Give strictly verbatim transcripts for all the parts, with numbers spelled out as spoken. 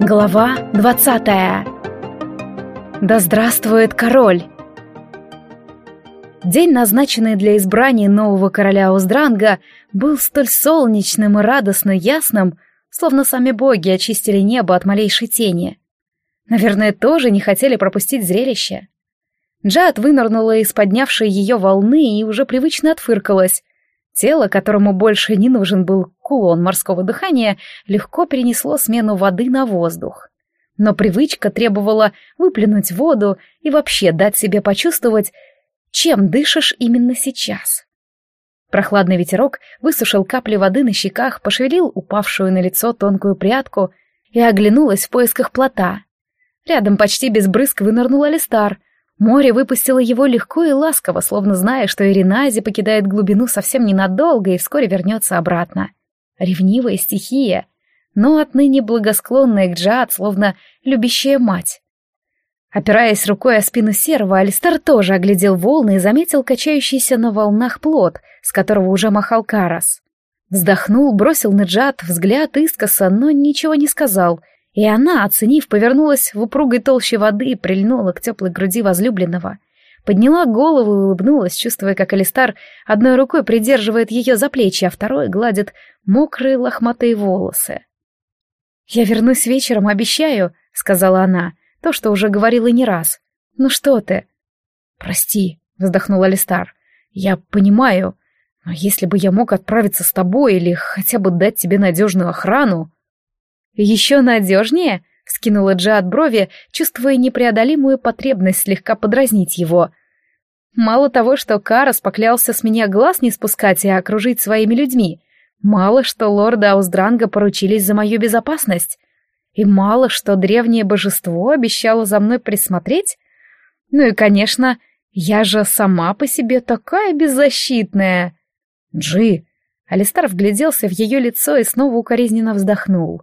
Глава двадцатая. Да здравствует король! День, назначенный для избрания нового короля Оздранга, был столь солнечным и радостно ясным, словно сами боги очистили небо от малейшей тени. Наверное, тоже не хотели пропустить зрелище. Джад вынырнула из поднявшей ее волны и уже привычно отфыркалась. Тело, которому больше не нужен был кулон морского дыхания, легко перенесло смену воды на воздух. Но привычка требовала выплюнуть воду и вообще дать себе почувствовать, чем дышишь именно сейчас. Прохладный ветерок высушил капли воды на щеках, пошевелил упавшую на лицо тонкую прядку и оглянулась в поисках плота. Рядом почти без брызг вынырнул Алистар. Море выпустило его легко и ласково, словно зная, что Иринази покидает глубину совсем ненадолго и вскоре вернется обратно. Ревнивая стихия, но отныне благосклонная к Джад, словно любящая мать. Опираясь рукой о спину серого, Алистар тоже оглядел волны и заметил качающийся на волнах плот, с которого уже махал Карас. Вздохнул, бросил на Джад взгляд искоса, но ничего не сказал, и она, оценив, повернулась в упругой толще воды и прильнула к теплой груди возлюбленного. Подняла голову и улыбнулась, чувствуя, как Алистар одной рукой придерживает ее за плечи, а второй гладит мокрые лохматые волосы. «Я вернусь вечером, обещаю», — сказала она, то, что уже говорила не раз. «Ну что ты?» «Прости», — вздохнул Алистар. «Я понимаю, но если бы я мог отправиться с тобой или хотя бы дать тебе надежную охрану...» «Еще надежнее?» — вскинула Джад брови, чувствуя непреодолимую потребность слегка подразнить его. «Мало того, что Карас поклялся с меня глаз не спускать и окружить своими людьми, мало что лорда Ауздранга поручились за мою безопасность, и мало что древнее божество обещало за мной присмотреть. Ну и, конечно, я же сама по себе такая беззащитная!» «Джи!» — Алистар вгляделся в ее лицо и снова укоризненно вздохнул.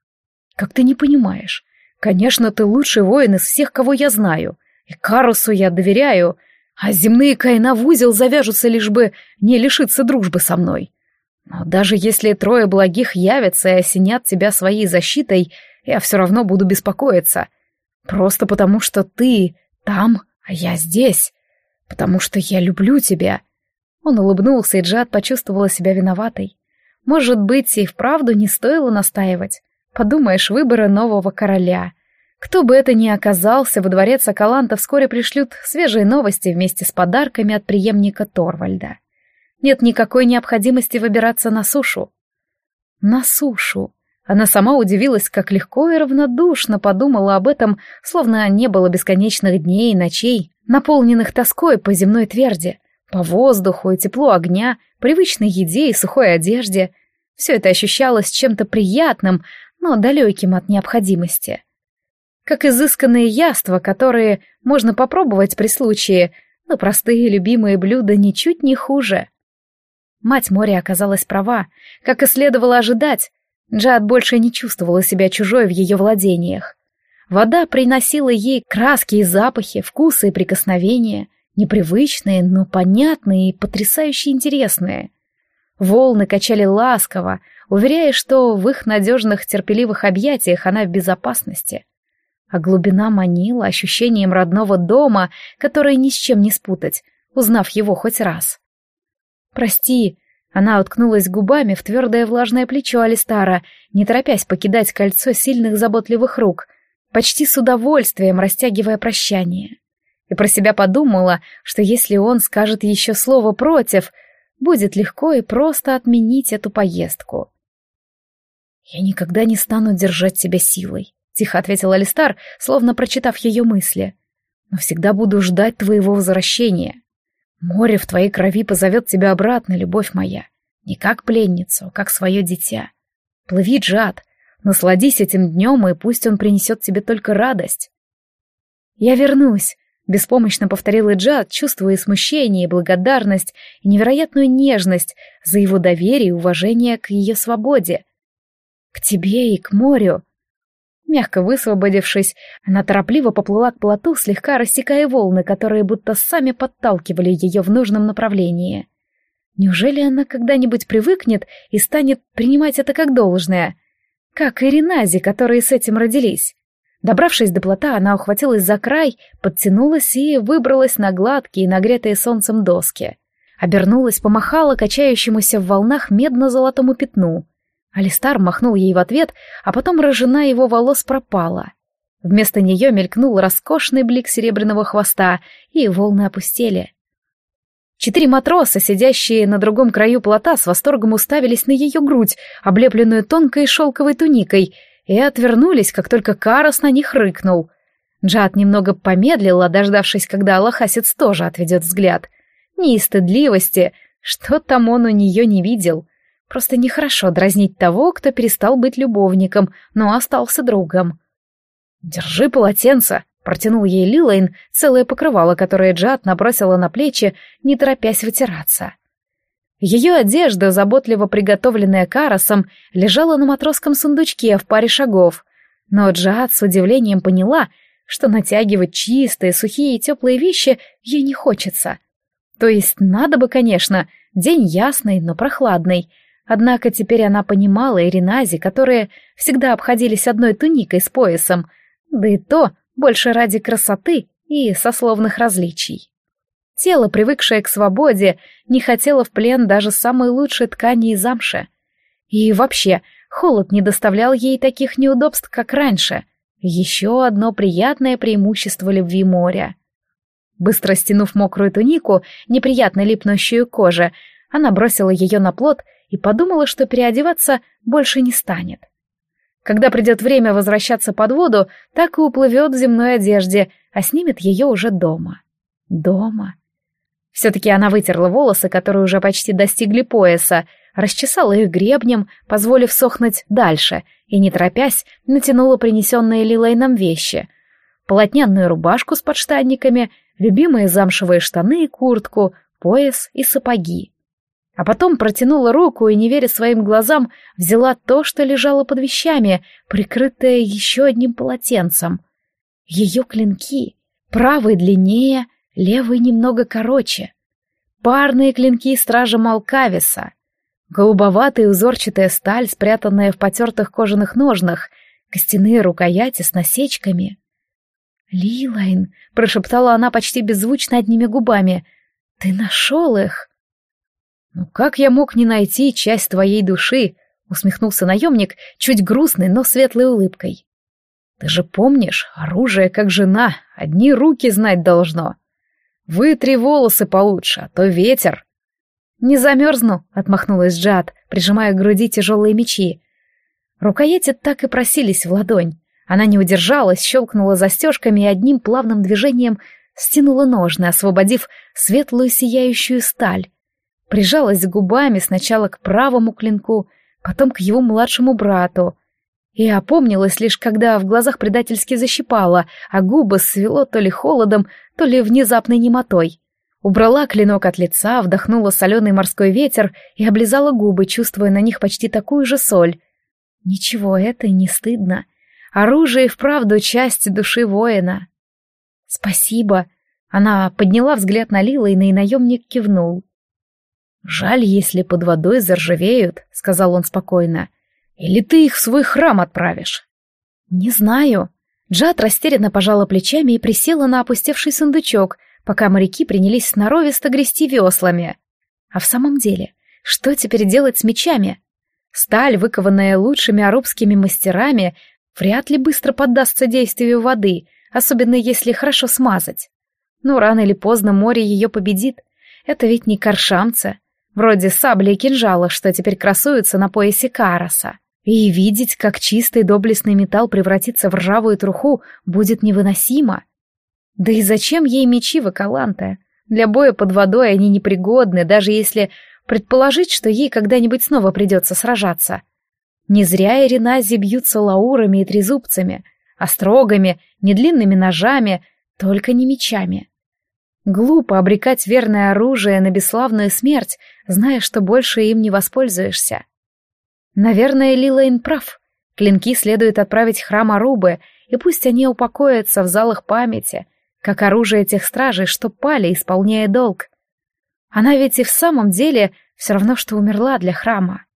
«Как ты не понимаешь? Конечно, ты лучший воин из всех, кого я знаю, и Карусу я доверяю, а земные каина в узел завяжутся, лишь бы не лишиться дружбы со мной. Но даже если трое благих явятся и осенят тебя своей защитой, я все равно буду беспокоиться. Просто потому, что ты там, а я здесь. Потому что я люблю тебя». Он улыбнулся, и Джад почувствовала себя виноватой. Может быть, и вправду не стоило настаивать. Подумаешь, выбора нового короля. Кто бы это ни оказался, во дворец Акаланта вскоре пришлют свежие новости вместе с подарками от преемника Торвальда. Нет никакой необходимости выбираться на сушу. На сушу. Она сама удивилась, как легко и равнодушно подумала об этом, словно не было бесконечных дней и ночей, наполненных тоской по земной тверди, по воздуху и теплу огня, привычной еде и сухой одежде. Все это ощущалось чем-то приятным, но далеким от необходимости. Как изысканные яства, которые можно попробовать при случае, но простые любимые блюда ничуть не хуже. Мать моря оказалась права, как и следовало ожидать. Джад больше не чувствовала себя чужой в ее владениях. Вода приносила ей краски и запахи, вкусы и прикосновения, непривычные, но понятные и потрясающе интересные. Волны качали ласково, уверяя, что в их надежных терпеливых объятиях она в безопасности. А глубина манила ощущением родного дома, которое ни с чем не спутать, узнав его хоть раз. «Прости», — она уткнулась губами в твердое влажное плечо Алистара, не торопясь покидать кольцо сильных заботливых рук, почти с удовольствием растягивая прощание. И про себя подумала, что если он скажет еще слово «против», будет легко и просто отменить эту поездку. «Я никогда не стану держать тебя силой», — тихо ответил Алистар, словно прочитав ее мысли. «Но всегда буду ждать твоего возвращения. Море в твоей крови позовет тебя обратно, любовь моя. Не как пленницу, а как свое дитя. Плыви, Джад, насладись этим днем, и пусть он принесет тебе только радость». «Я вернусь», — беспомощно повторила Джад, чувствуя и смущение, и благодарность, и невероятную нежность за его доверие и уважение к ее свободе. «К тебе и к морю». Мягко высвободившись, она торопливо поплыла к плоту, слегка рассекая волны, которые будто сами подталкивали ее в нужном направлении. Неужели она когда-нибудь привыкнет и станет принимать это как должное? как и Ренази, которые с этим родились. Добравшись до плота, она ухватилась за край, подтянулась и выбралась на гладкие, нагретые солнцем доски. Обернулась, помахала качающемуся в волнах медно-золотому пятну. Алистар махнул ей в ответ, а потом рыжина его волос пропала. Вместо нее мелькнул роскошный блик серебряного хвоста, и волны опустели. Четыре матроса, сидящие на другом краю плота, с восторгом уставились на ее грудь, облепленную тонкой шелковой туникой, и отвернулись, как только Карас на них рыкнул. Джад немного помедлила, дождавшись, когда Аллахасец тоже отведет взгляд. Ни из стыдливости, что там он у нее не видел. Просто нехорошо дразнить того, кто перестал быть любовником, но остался другом. «Держи полотенце», — протянул ей Лилейн целое покрывало, которое Джад набросила на плечи, не торопясь вытираться. Ее одежда, заботливо приготовленная Карасом, лежала на матросском сундучке в паре шагов, но Джад с удивлением поняла, что натягивать чистые, сухие и теплые вещи ей не хочется. То есть надо бы, конечно, день ясный, но прохладный. Однако теперь она понимала Иринази, которые всегда обходились одной туникой с поясом, да и то больше ради красоты и сословных различий. Тело, привыкшее к свободе, не хотело в плен даже самой лучшей ткани и замши. И вообще, холод не доставлял ей таких неудобств, как раньше. Еще одно приятное преимущество любви моря. Быстро стянув мокрую тунику, неприятно липнущую к коже, она бросила ее на плот и подумала, что переодеваться больше не станет. Когда придет время возвращаться под воду, так и уплывет в земной одежде, а снимет ее уже дома. Дома. Все-таки она вытерла волосы, которые уже почти достигли пояса, расчесала их гребнем, позволив сохнуть дальше, и, не торопясь, натянула принесенные Лилейном вещи. Полотняную рубашку с подштанниками, любимые замшевые штаны и куртку, пояс и сапоги. А потом протянула руку и, не веря своим глазам, взяла то, что лежало под вещами, прикрытое еще одним полотенцем. Ее клинки, правый длиннее, левый немного короче. Парные клинки стража Малкависа. Голубоватая узорчатая сталь, спрятанная в потертых кожаных ножнах, костяные рукояти с насечками. «Лилайн», — прошептала она почти беззвучно одними губами, — «ты нашел их?» «Ну как я мог не найти часть твоей души?» — усмехнулся наемник, чуть грустной, но светлой улыбкой. «Ты же помнишь, оружие как жена, одни руки знать должно. Вытри волосы получше, а то ветер». «Не замерзну», — отмахнулась Джад, прижимая к груди тяжелые мечи. Рукояти так и просились в ладонь. Она не удержалась, щелкнула застежками и одним плавным движением стянула ножны, освободив светлую сияющую сталь. Прижалась губами сначала к правому клинку, потом к его младшему брату. И опомнилась лишь, когда в глазах предательски защипала, а губы свело то ли холодом, то ли внезапной немотой. Убрала клинок от лица, вдохнула соленый морской ветер и облизала губы, чувствуя на них почти такую же соль. Ничего, это не стыдно. Оружие и вправду часть души воина. «Спасибо». Она подняла взгляд на Лилейна, и наемник кивнул. «Жаль, если под водой заржавеют», — сказал он спокойно. «Или ты их в свой храм отправишь?» «Не знаю». Джад растерянно пожала плечами и присела на опустевший сундучок, пока моряки принялись сноровисто грести веслами. А в самом деле, что теперь делать с мечами? Сталь, выкованная лучшими арабскими мастерами, вряд ли быстро поддастся действию воды, особенно если хорошо смазать. Но рано или поздно море ее победит. Это ведь не каршамцы, вроде сабли и кинжала, что теперь красуются на поясе Караса. И видеть, как чистый доблестный металл превратится в ржавую труху, будет невыносимо. Да и зачем ей мечи Вакаланте? Для боя под водой они непригодны, даже если предположить, что ей когда-нибудь снова придется сражаться. Не зря Иринази бьются лаурами и трезубцами, острогами, недлинными ножами, только не мечами. Глупо обрекать верное оружие на бесславную смерть, зная, что больше им не воспользуешься. Наверное, Лилейн прав. Клинки следует отправить в храм Арубы, и пусть они упокоятся в залах памяти, как оружие тех стражей, что пали, исполняя долг. Она ведь и в самом деле все равно, что умерла для храма.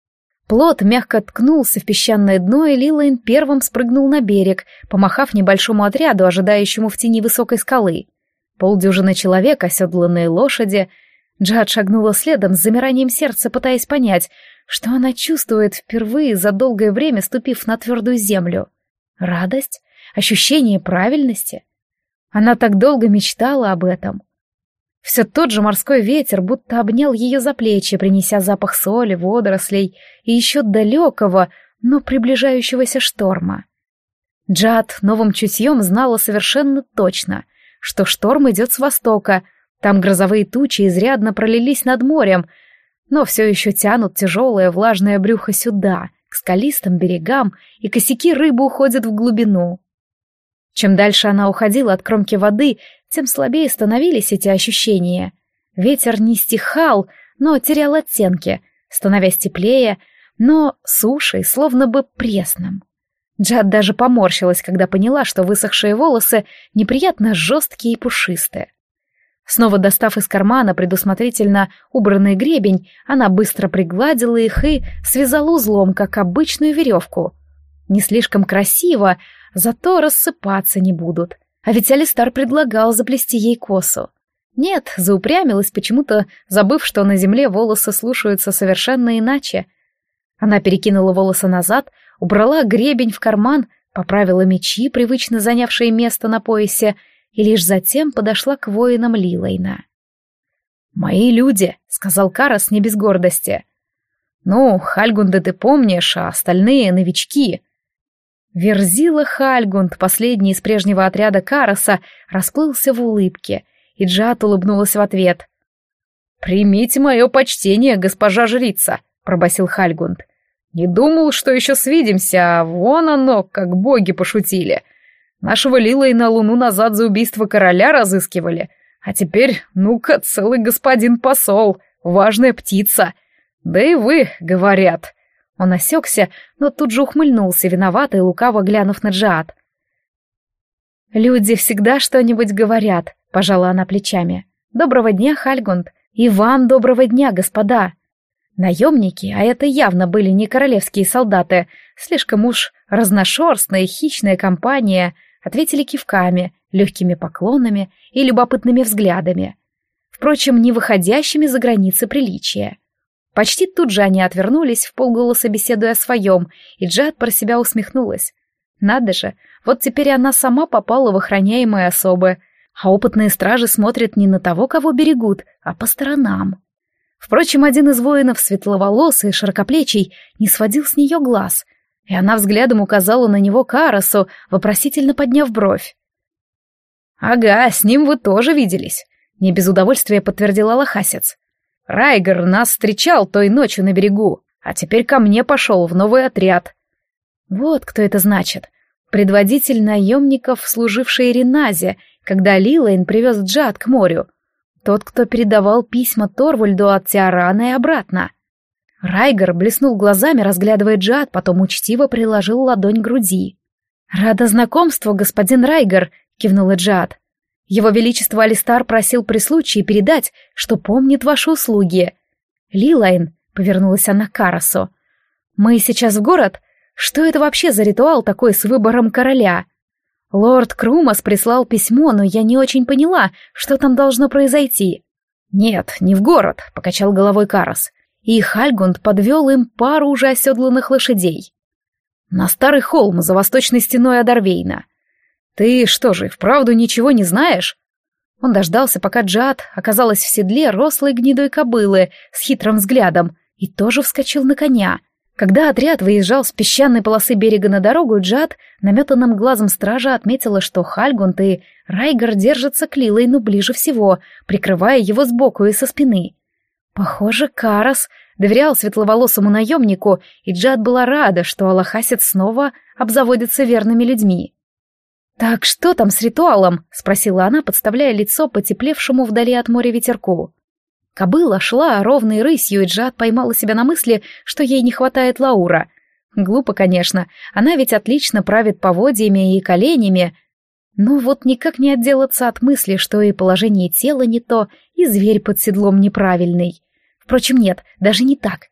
Плот мягко ткнулся в песчаное дно, и Лилайн первым спрыгнул на берег, помахав небольшому отряду, ожидающему в тени высокой скалы. Полдюжины человек, оседланные лошади. Джад шагнула следом с замиранием сердца, пытаясь понять, что она чувствует впервые за долгое время, ступив на твердую землю. Радость? Ощущение правильности? Она так долго мечтала об этом. Все тот же морской ветер будто обнял ее за плечи, принеся запах соли, водорослей и еще далекого, но приближающегося шторма. Джад новым чутьем знала совершенно точно, что шторм идет с востока, там грозовые тучи изрядно пролились над морем, но все еще тянут тяжелое влажное брюхо сюда, к скалистым берегам, и косяки рыбы уходят в глубину. Чем дальше она уходила от кромки воды, тем слабее становились эти ощущения. Ветер не стихал, но терял оттенки, становясь теплее, но сушей, словно бы пресным. Джад даже поморщилась, когда поняла, что высохшие волосы неприятно жесткие и пушистые. Снова достав из кармана предусмотрительно убранный гребень, она быстро пригладила их и связала узлом, как обычную веревку. Не слишком красиво, зато рассыпаться не будут. А ведь Алистар предлагал заплести ей косу. Нет, заупрямилась, почему-то забыв, что на земле волосы слушаются совершенно иначе. Она перекинула волосы назад, убрала гребень в карман, поправила мечи, привычно занявшие место на поясе, и лишь затем подошла к воинам Лилайна. «Мои люди», — сказал Карас не без гордости. «Ну, Хальгунда ты помнишь, а остальные — новички». Верзила Хальгунд, последний из прежнего отряда Караса, расплылся в улыбке, и Джад улыбнулась в ответ. «Примите мое почтение, госпожа жрица», — пробасил Хальгунд. «Не думал, что еще свидимся, а вон оно, как боги пошутили. Нашего Лилайна луну назад за убийство короля разыскивали, а теперь, ну-ка, целый господин посол, важная птица. Да и вы, говорят». Он осекся, но тут же ухмыльнулся, виновато и лукаво глянув на Джад. «Люди всегда что-нибудь говорят», — пожала она плечами. «Доброго дня, Хальгунд, и вам доброго дня, господа». Наемники, а это явно были не королевские солдаты, слишком уж разношерстная и хищная компания, ответили кивками, легкими поклонами и любопытными взглядами, впрочем, не выходящими за границы приличия. Почти тут же они отвернулись, вполголоса беседуя о своем, и Джад про себя усмехнулась. Надо же, вот теперь она сама попала в охраняемые особы, а опытные стражи смотрят не на того, кого берегут, а по сторонам. Впрочем, один из воинов, светловолосый и широкоплечий, не сводил с нее глаз, и она взглядом указала на него Карасу, вопросительно подняв бровь. «Ага, с ним вы тоже виделись», — не без удовольствия подтвердил алахасец. «Райгер нас встречал той ночью на берегу, а теперь ко мне пошел в новый отряд». Вот кто это значит. Предводитель наемников, служивший Реназе, когда Лилайн привез Джад к морю. Тот, кто передавал письма Торвальду от Тиарана и обратно. Райгер блеснул глазами, разглядывая Джад, потом учтиво приложил ладонь к груди. «Рада знакомству, господин Райгер», — кивнула Джад. «Его Величество Алистар просил при случае передать, что помнит ваши услуги». «Лилайн», — повернулась она к Карасу, — «мы сейчас в город? Что это вообще за ритуал такой с выбором короля?» «Лорд Крумас прислал письмо, но я не очень поняла, что там должно произойти». «Нет, не в город», — покачал головой Карас, и Хальгунд подвел им пару уже оседланных лошадей. «На старый холм за восточной стеной Адарвейна. Ты что же, вправду ничего не знаешь?» Он дождался, пока Джад оказалась в седле рослой гнедой кобылы с хитрым взглядом, и тоже вскочил на коня. Когда отряд выезжал с песчаной полосы берега на дорогу, Джад наметанным глазом стража отметила, что Хальгунд и Райгер держатся к Лилайну ближе всего, прикрывая его сбоку и со спины. Похоже, Карас доверял светловолосому наемнику, и Джад была рада, что алахасец снова обзаводится верными людьми. «Так что там с ритуалом?» — спросила она, подставляя лицо потеплевшему вдали от моря ветерку. Кобыла шла ровной рысью, и Джад поймала себя на мысли, что ей не хватает Лаура. Глупо, конечно, она ведь отлично правит поводьями и коленями. Но вот никак не отделаться от мысли, что и положение тела не то, и зверь под седлом неправильный. Впрочем, нет, даже не так.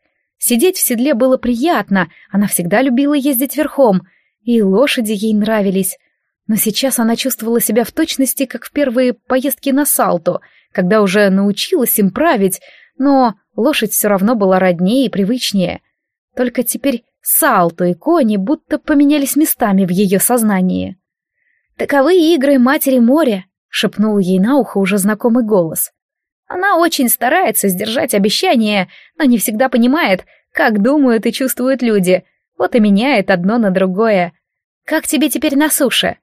Сидеть в седле было приятно, она всегда любила ездить верхом, и лошади ей нравились. Но сейчас она чувствовала себя в точности, как в первые поездки на Салту, когда уже научилась им править, но лошадь все равно была роднее и привычнее. Только теперь Салту и кони будто поменялись местами в ее сознании. «Таковы игры матери моря», — шепнул ей на ухо уже знакомый голос. «Она очень старается сдержать обещания, но не всегда понимает, как думают и чувствуют люди, вот и меняет одно на другое. Как тебе теперь на суше?»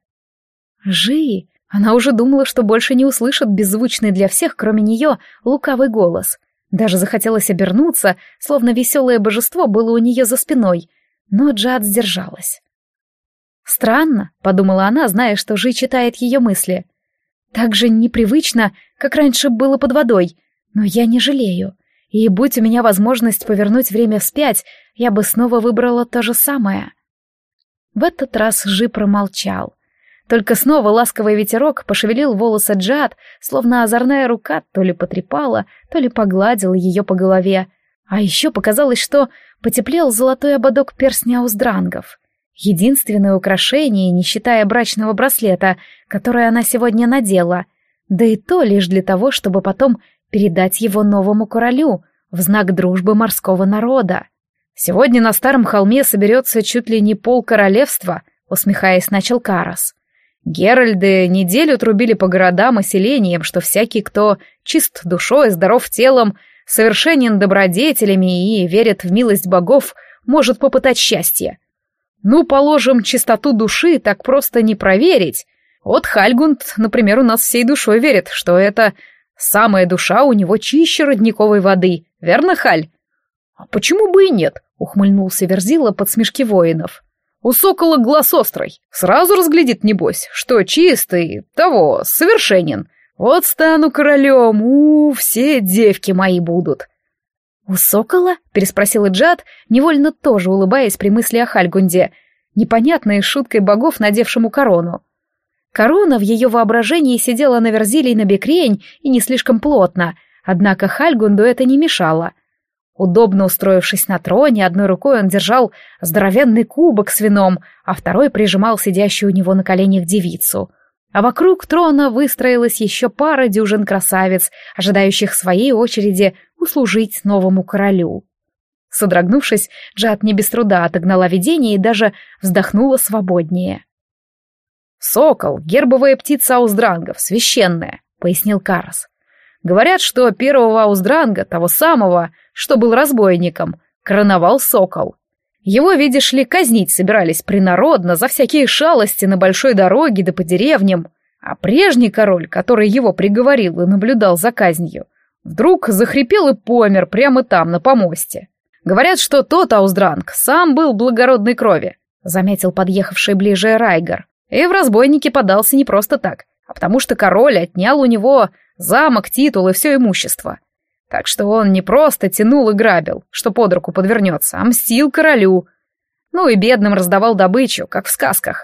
«Жи!» Она уже думала, что больше не услышит беззвучный для всех, кроме нее, лукавый голос. Даже захотелось обернуться, словно веселое божество было у нее за спиной, но Джад сдержалась. «Странно», — подумала она, зная, что Жи читает ее мысли. «Так же непривычно, как раньше было под водой, но я не жалею. И будь у меня возможность повернуть время вспять, я бы снова выбрала то же самое». В этот раз Жи промолчал. Только снова ласковый ветерок пошевелил волосы Джад, словно озорная рука то ли потрепала, то ли погладила ее по голове. А еще показалось, что потеплел золотой ободок перстня ауздрангов. Единственное украшение, не считая брачного браслета, которое она сегодня надела, да и то лишь для того, чтобы потом передать его новому королю в знак дружбы морского народа. «Сегодня на Старом холме соберется чуть ли не пол королевства», — усмехаясь, начал Карас. «Геральды неделю трубили по городам и селениям, что всякий, кто чист душой, здоров телом, совершенен добродетелями и верит в милость богов, может попытать счастье. Ну, положим, чистоту души так просто не проверить. Вот Хальгунд, например, у нас всей душой верит, что это самая душа у него чище родниковой воды. Верно, Халь?» «А почему бы и нет?» — ухмыльнулся Верзила под смешки воинов. «У сокола глаз острый. Сразу разглядит, небось, что чистый, того, совершенен. Вот стану королем, у, все девки мои будут». «У сокола?» — переспросила Джад, невольно тоже улыбаясь при мысли о Хальгунде, непонятной шуткой богов, надевшему корону. Корона в ее воображении сидела на Верзиле и на Бекрень и не слишком плотно, однако Хальгунду это не мешало. Удобно устроившись на троне, одной рукой он держал здоровенный кубок с вином, а второй прижимал сидящую у него на коленях девицу. А вокруг трона выстроилась еще пара дюжин красавиц, ожидающих своей очереди услужить новому королю. Содрогнувшись, Джад не без труда отогнала видение и даже вздохнула свободнее. «Сокол — гербовая птица ауздрангов, священная», — пояснил Карас. «Говорят, что первого ауздранга, того самого, что был разбойником, короновал сокол. Его, видишь ли, казнить собирались принародно за всякие шалости на большой дороге да по деревням, а прежний король, который его приговорил и наблюдал за казнью, вдруг захрипел и помер прямо там, на помосте. Говорят, что тот ауздранг сам был благородной крови», — заметил подъехавший ближе Райгар, «и в разбойники подался не просто так, а потому что король отнял у него замок, титул и все имущество. Так что он не просто тянул и грабил, что под руку подвернется, а мстил королю. Ну и бедным раздавал добычу, как в сказках».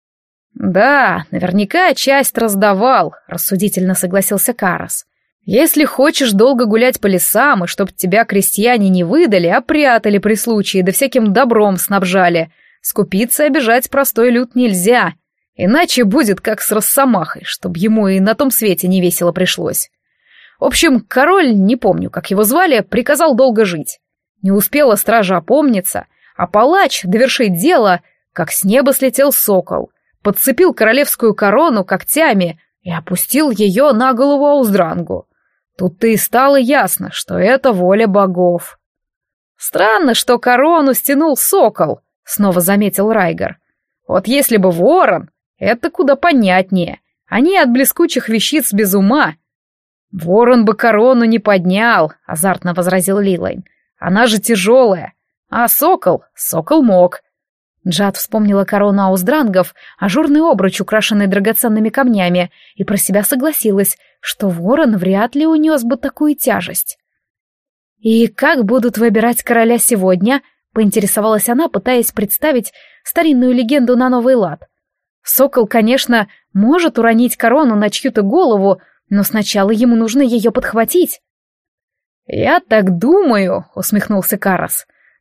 «Да, наверняка часть раздавал», — рассудительно согласился Карас. «Если хочешь долго гулять по лесам, и чтоб тебя крестьяне не выдали, а прятали при случае, да всяким добром снабжали, скупиться и обижать простой люд нельзя. Иначе будет как с Росомахой, чтоб ему и на том свете не весело пришлось. В общем, король, не помню, как его звали, приказал долго жить. Не успела стража опомниться, а палач довершить дело, как с неба слетел сокол, подцепил королевскую корону когтями и опустил ее на голову ауздрангу. Тут-то и стало ясно, что это воля богов». «Странно, что корону стянул сокол», — снова заметил Райгар. «Вот если бы ворон, это куда понятнее. Они от блескучих вещиц без ума». «Ворон бы корону не поднял», — азартно возразил Лилайн. «Она же тяжелая. А сокол? Сокол мог». Джад вспомнила корону ауздрангов, ажурный обруч, украшенный драгоценными камнями, и про себя согласилась, что ворон вряд ли унес бы такую тяжесть. «И как будут выбирать короля сегодня?» — поинтересовалась она, пытаясь представить старинную легенду на новый лад. «Сокол, конечно, может уронить корону на чью-то голову, но сначала ему нужно ее подхватить». «Я так думаю», — усмехнулся Карас,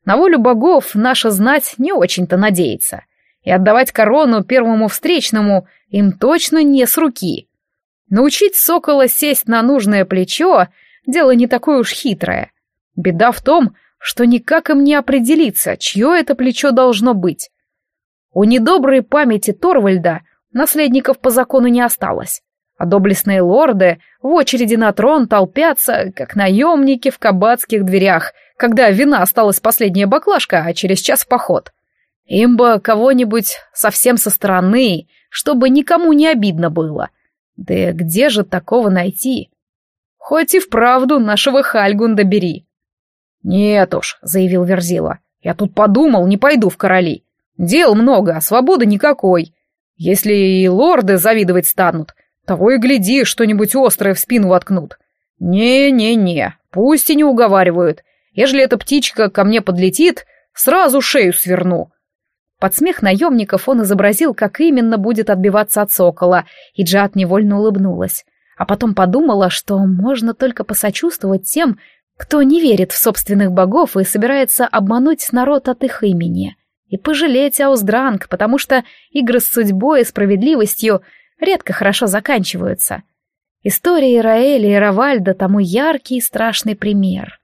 На волю богов наша знать не очень-то надеется, и отдавать корону первому встречному им точно не с руки. Научить сокола сесть на нужное плечо — дело не такое уж хитрое. Беда в том, что никак им не определиться, чье это плечо должно быть. У недоброй памяти Торвальда наследников по закону не осталось, а доблестные лорды в очереди на трон толпятся, как наемники в кабацких дверях, когда вина осталась последняя баклажка, а через час в поход. Им бы кого-нибудь совсем со стороны, чтобы никому не обидно было. Да где же такого найти? Хоть и вправду нашего Хальгунда бери. «Нет уж», — заявил Верзила, — «я тут подумал, не пойду в короли. Дел много, а свободы никакой. Если и лорды завидовать станут, того и гляди, что-нибудь острое в спину воткнут. Не-не-не, пусть и не уговаривают. Ежели эта птичка ко мне подлетит, сразу шею сверну». Под смех наемников он изобразил, как именно будет отбиваться от сокола, и Джиад невольно улыбнулась, а потом подумала, что можно только посочувствовать тем, кто не верит в собственных богов и собирается обмануть народ от их имени, и пожалеть Ауздранг, потому что игры с судьбой и справедливостью редко хорошо заканчиваются. История Раэля и Равальда тому яркий и страшный пример.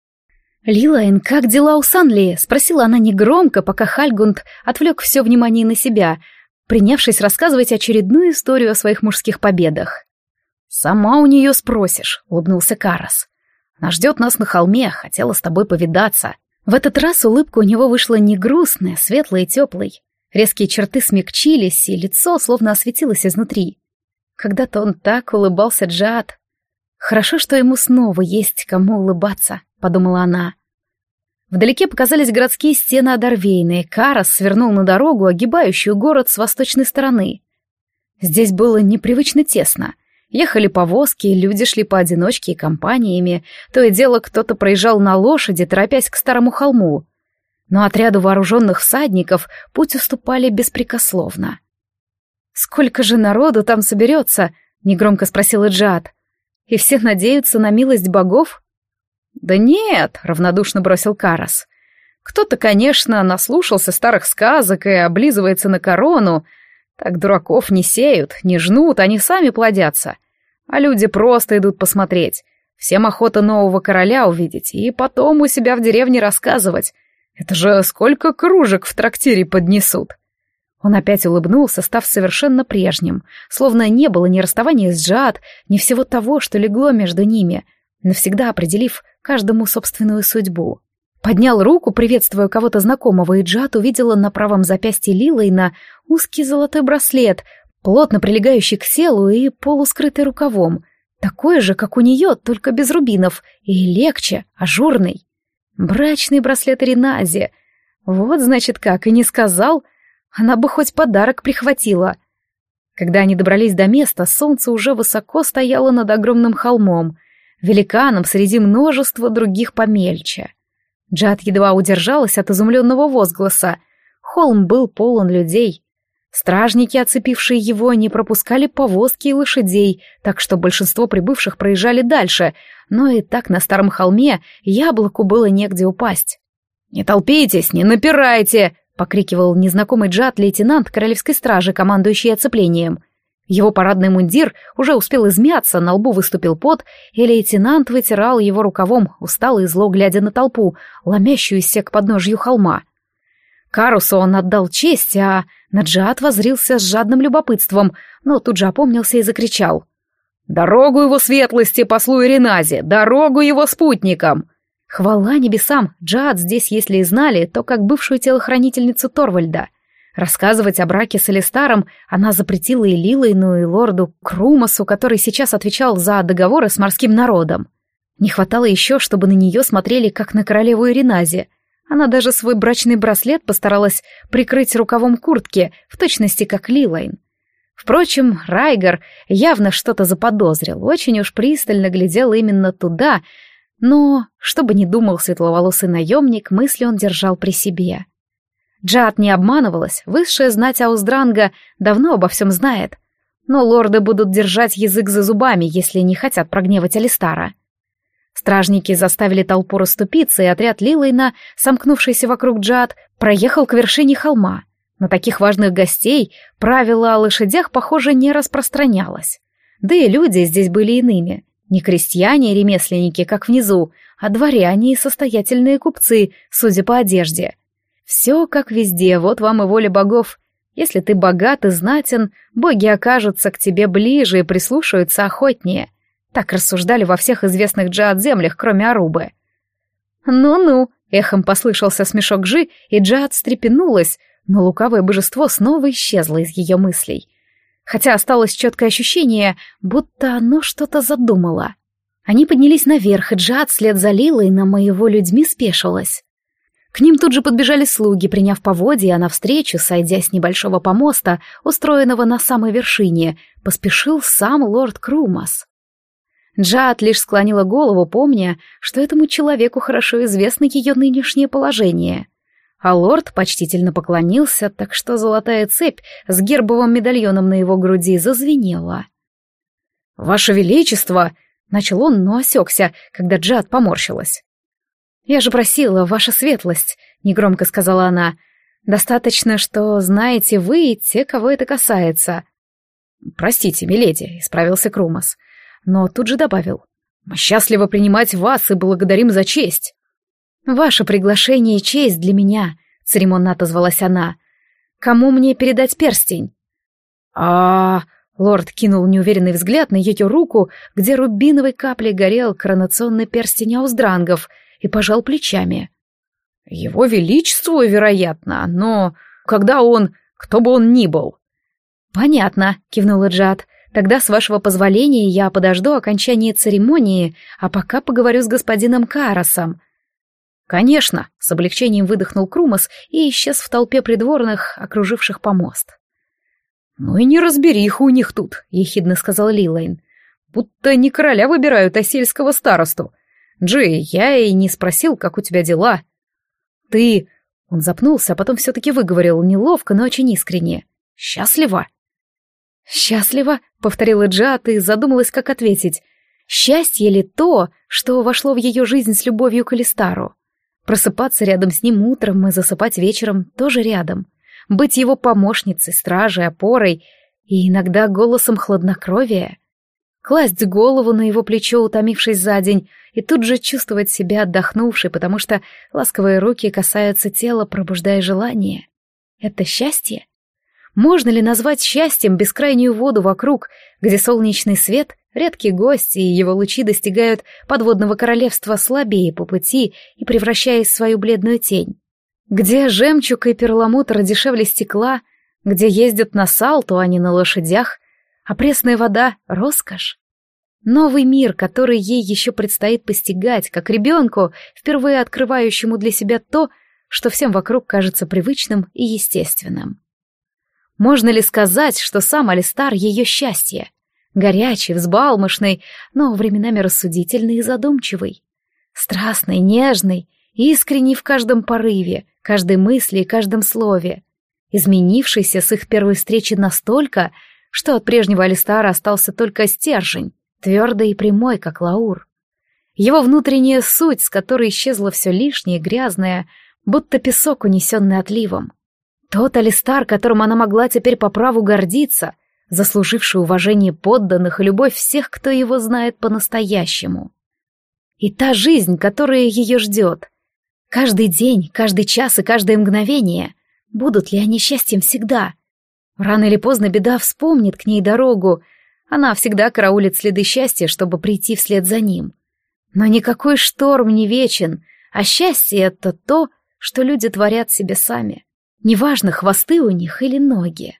«Лилайн, как дела у Санли?» — спросила она негромко, пока Хальгунд отвлек все внимание на себя, принявшись рассказывать очередную историю о своих мужских победах. «Сама у нее спросишь», — улыбнулся Карас. «Она ждет нас на холме, хотела с тобой повидаться». В этот раз улыбка у него вышла не грустная, светлая и теплой. Резкие черты смягчились, и лицо словно осветилось изнутри. Когда-то он так улыбался Джиад. «Хорошо, что ему снова есть кому улыбаться», — подумала она. Вдалеке показались городские стены Адарвейны, и Карас свернул на дорогу, огибающую город с восточной стороны. Здесь было непривычно тесно. Ехали повозки, люди шли поодиночке и компаниями, то и дело кто-то проезжал на лошади, торопясь к старому холму. Но отряду вооруженных всадников путь уступали беспрекословно. «Сколько же народу там соберется?» — негромко спросила Джиад. «И все надеются на милость богов?» «Да нет», — равнодушно бросил Карас. «Кто-то, конечно, наслушался старых сказок и облизывается на корону. Так дураков не сеют, не жнут, они сами плодятся. А люди просто идут посмотреть. Всем охота нового короля увидеть и потом у себя в деревне рассказывать. Это же сколько кружек в трактире поднесут». Он опять улыбнулся, став совершенно прежним, словно не было ни расставания с Джиад, ни всего того, что легло между ними, навсегда определив каждому собственную судьбу. Поднял руку, приветствуя кого-то знакомого, и Джиад увидела на правом запястье Лилайна узкий золотой браслет, плотно прилегающий к телу и полускрытый рукавом, такой же, как у нее, только без рубинов, и легче, ажурный. Брачный браслет Ренази. Вот, значит, как, и не сказал. Она бы хоть подарок прихватила. Когда они добрались до места, солнце уже высоко стояло над огромным холмом, великаном среди множества других помельче. Джиад едва удержалась от изумленного возгласа. Холм был полон людей. Стражники, оцепившие его, не пропускали повозки и лошадей, так что большинство прибывших проезжали дальше, но и так на старом холме яблоку было негде упасть. «Не толпитесь, не напирайте!» — покрикивал незнакомый Джиад лейтенант королевской стражи, командующий оцеплением. Его парадный мундир уже успел измяться, на лбу выступил пот, и лейтенант вытирал его рукавом, устало и зло глядя на толпу, ломящуюся к подножью холма. Карусу он отдал честь, а на Джиад воззрился с жадным любопытством, но тут же опомнился и закричал: «Дорогу его светлости послу Иреназе! Дорогу его спутникам!» Хвала небесам, Джиад здесь, если и знали, то как бывшую телохранительницу Торвальда. Рассказывать о браке с Алистаром она запретила и Лилайну, и лорду Крумасу, который сейчас отвечал за договоры с морским народом. Не хватало еще, чтобы на нее смотрели, как на королеву Иреназе. Она даже свой брачный браслет постаралась прикрыть рукавом куртки, в точности как Лилайн. Впрочем, Райгар явно что-то заподозрил, очень уж пристально глядел именно туда, но, что бы ни думал светловолосый наемник, мысли он держал при себе. Джиад не обманывалась, высшая знать Ауздранга давно обо всем знает, но лорды будут держать язык за зубами, если не хотят прогневать Алистара. Стражники заставили толпу расступиться, и отряд Лилайна, сомкнувшийся вокруг Джад, проехал к вершине холма. На таких важных гостей правило о лошадях, похоже, не распространялось. Да и люди здесь были иными. Не крестьяне и ремесленники, как внизу, а дворяне и состоятельные купцы, судя по одежде. Все как везде, вот вам и воля богов. Если ты богат и знатен, боги окажутся к тебе ближе и прислушаются охотнее. Так рассуждали во всех известных Джаад землях, кроме Арубы. «Ну-ну», — эхом послышался смешок Жи, и Джаад встрепенулась, но лукавое божество снова исчезло из ее мыслей. Хотя осталось четкое ощущение, будто оно что-то задумало. Они поднялись наверх, и Джаад вслед за Лилой на моего людьми спешилась. К ним тут же подбежали слуги, приняв поводья, а навстречу, сойдя с небольшого помоста, устроенного на самой вершине, поспешил сам лорд Крумас. Джаад лишь склонила голову, помня, что этому человеку хорошо известно ее нынешнее положение. А лорд почтительно поклонился, так что золотая цепь с гербовым медальоном на его груди зазвенела. «Ваше Величество!» — начал он, но осекся, когда Джаад поморщилась. «Я же просила, ваша светлость», — негромко сказала она. «Достаточно, что знаете вы и те, кого это касается». «Простите, миледи», — исправился Крумас, но тут же добавил. «Мы счастливы принимать вас и благодарим за честь». «Ваше приглашение и честь для меня», — церемонно отозвалась она. «Кому мне передать перстень?» а Лорд кинул неуверенный взгляд на ее руку, где рубиновой каплей горел коронационный перстень ауздрангов, и пожал плечами. «Его Величеству, вероятно, но когда он... кто бы он ни был». «Понятно», — кивнула Джаад. «Тогда, с вашего позволения, я подожду окончания церемонии, а пока поговорю с господином Карасом». «Конечно», — с облегчением выдохнул Крумас и исчез в толпе придворных, окруживших помост. «Ну и неразбериха у них тут», — ехидно сказал Лилайн. «Будто не короля выбирают, а сельского старосту. Джей, я и не спросил, как у тебя дела». «Ты...» — он запнулся, а потом все-таки выговорил неловко, но очень искренне. «Счастлива?» «Счастлива?» — повторила Джаад и задумалась, как ответить. «Счастье ли то, что вошло в ее жизнь с любовью к Алистару? Просыпаться рядом с ним утром и засыпать вечером тоже рядом. Быть его помощницей, стражей, опорой и иногда голосом хладнокровия. Класть голову на его плечо, утомившись за день, и тут же чувствовать себя отдохнувшей, потому что ласковые руки касаются тела, пробуждая желание. Это счастье? Можно ли назвать счастьем бескрайнюю воду вокруг, где солнечный свет, редкий гость и его лучи достигают подводного королевства слабее по пути и превращаясь в свою бледную тень? Где жемчуг и перламутр дешевле стекла, где ездят на салту, а не на лошадях, а пресная вода — роскошь? Новый мир, который ей еще предстоит постигать, как ребенку, впервые открывающему для себя то, что всем вокруг кажется привычным и естественным. Можно ли сказать, что сам Алистар — ее счастье? Горячий, взбалмошный, но временами рассудительный и задумчивый. Страстный, нежный, искренний в каждом порыве, каждой мысли и каждом слове. Изменившийся с их первой встречи настолько, что от прежнего Алистара остался только стержень, твердый и прямой, как Лаур. Его внутренняя суть, с которой исчезло все лишнее и грязное, будто песок, унесенный отливом. Тот Алистар, которым она могла теперь по праву гордиться, заслуживший уважение подданных и любовь всех, кто его знает по-настоящему. И та жизнь, которая ее ждет. Каждый день, каждый час и каждое мгновение. Будут ли они счастьем всегда? Рано или поздно беда вспомнит к ней дорогу. Она всегда караулит следы счастья, чтобы прийти вслед за ним. Но никакой шторм не вечен, а счастье — это то, что люди творят себе сами. Неважно, хвосты у них или ноги.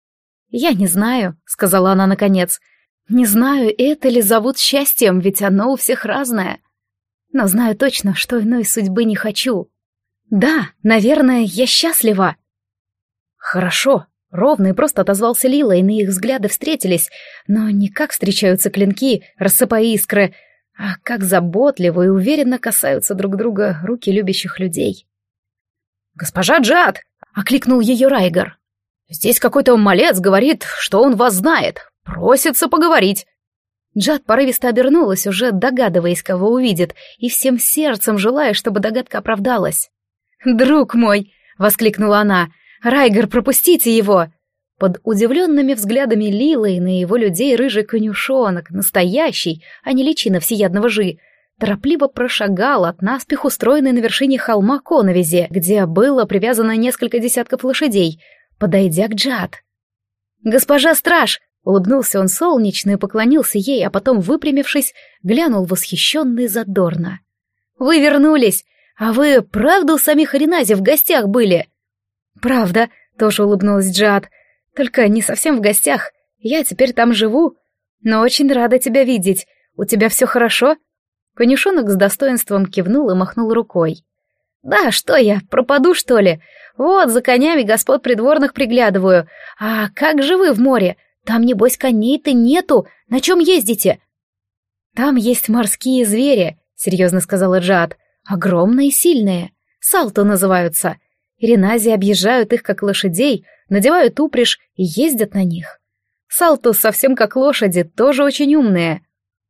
«Я не знаю», — сказала она наконец. «Не знаю, это ли зовут счастьем, ведь оно у всех разное. Но знаю точно, что иной судьбы не хочу. Да, наверное, я счастлива». «Хорошо», — ровно и просто отозвался Лила, и на их взгляды встретились, но не как встречаются клинки, рассыпая искры, а как заботливо и уверенно касаются друг друга руки любящих людей. «Госпожа Джаад!» — окликнул ее Райгар. «Здесь какой-то малец говорит, что он вас знает, просится поговорить». Джад порывисто обернулась, уже догадываясь, кого увидит, и всем сердцем желая, чтобы догадка оправдалась. «Друг мой!» — воскликнула она. «Райгер, пропустите его!» Под удивленными взглядами Лилы и на его людей рыжий конюшонок, настоящий, а не личина всеядного жи, торопливо прошагал от наспех устроенной на вершине холма коновизи, где было привязано несколько десятков лошадей, подойдя к Джад. «Госпожа страж!» — улыбнулся он солнечно и поклонился ей, а потом, выпрямившись, глянул восхищенно и задорно. «Вы вернулись! А вы правда у самих Аренази в гостях были?» «Правда», — тоже улыбнулась Джад. «Только не совсем в гостях. Я теперь там живу. Но очень рада тебя видеть. У тебя все хорошо?» Конюшонок с достоинством кивнул и махнул рукой. «Да, что я, пропаду, что ли? Вот, за конями господ придворных приглядываю. А как же вы в море? Там, небось, коней-то нету. На чем ездите?» «Там есть морские звери», — серьезно сказала Джад. «Огромные и сильные. Салто называются. Иренази объезжают их, как лошадей, надевают упряжь и ездят на них. Салто совсем как лошади, тоже очень умные».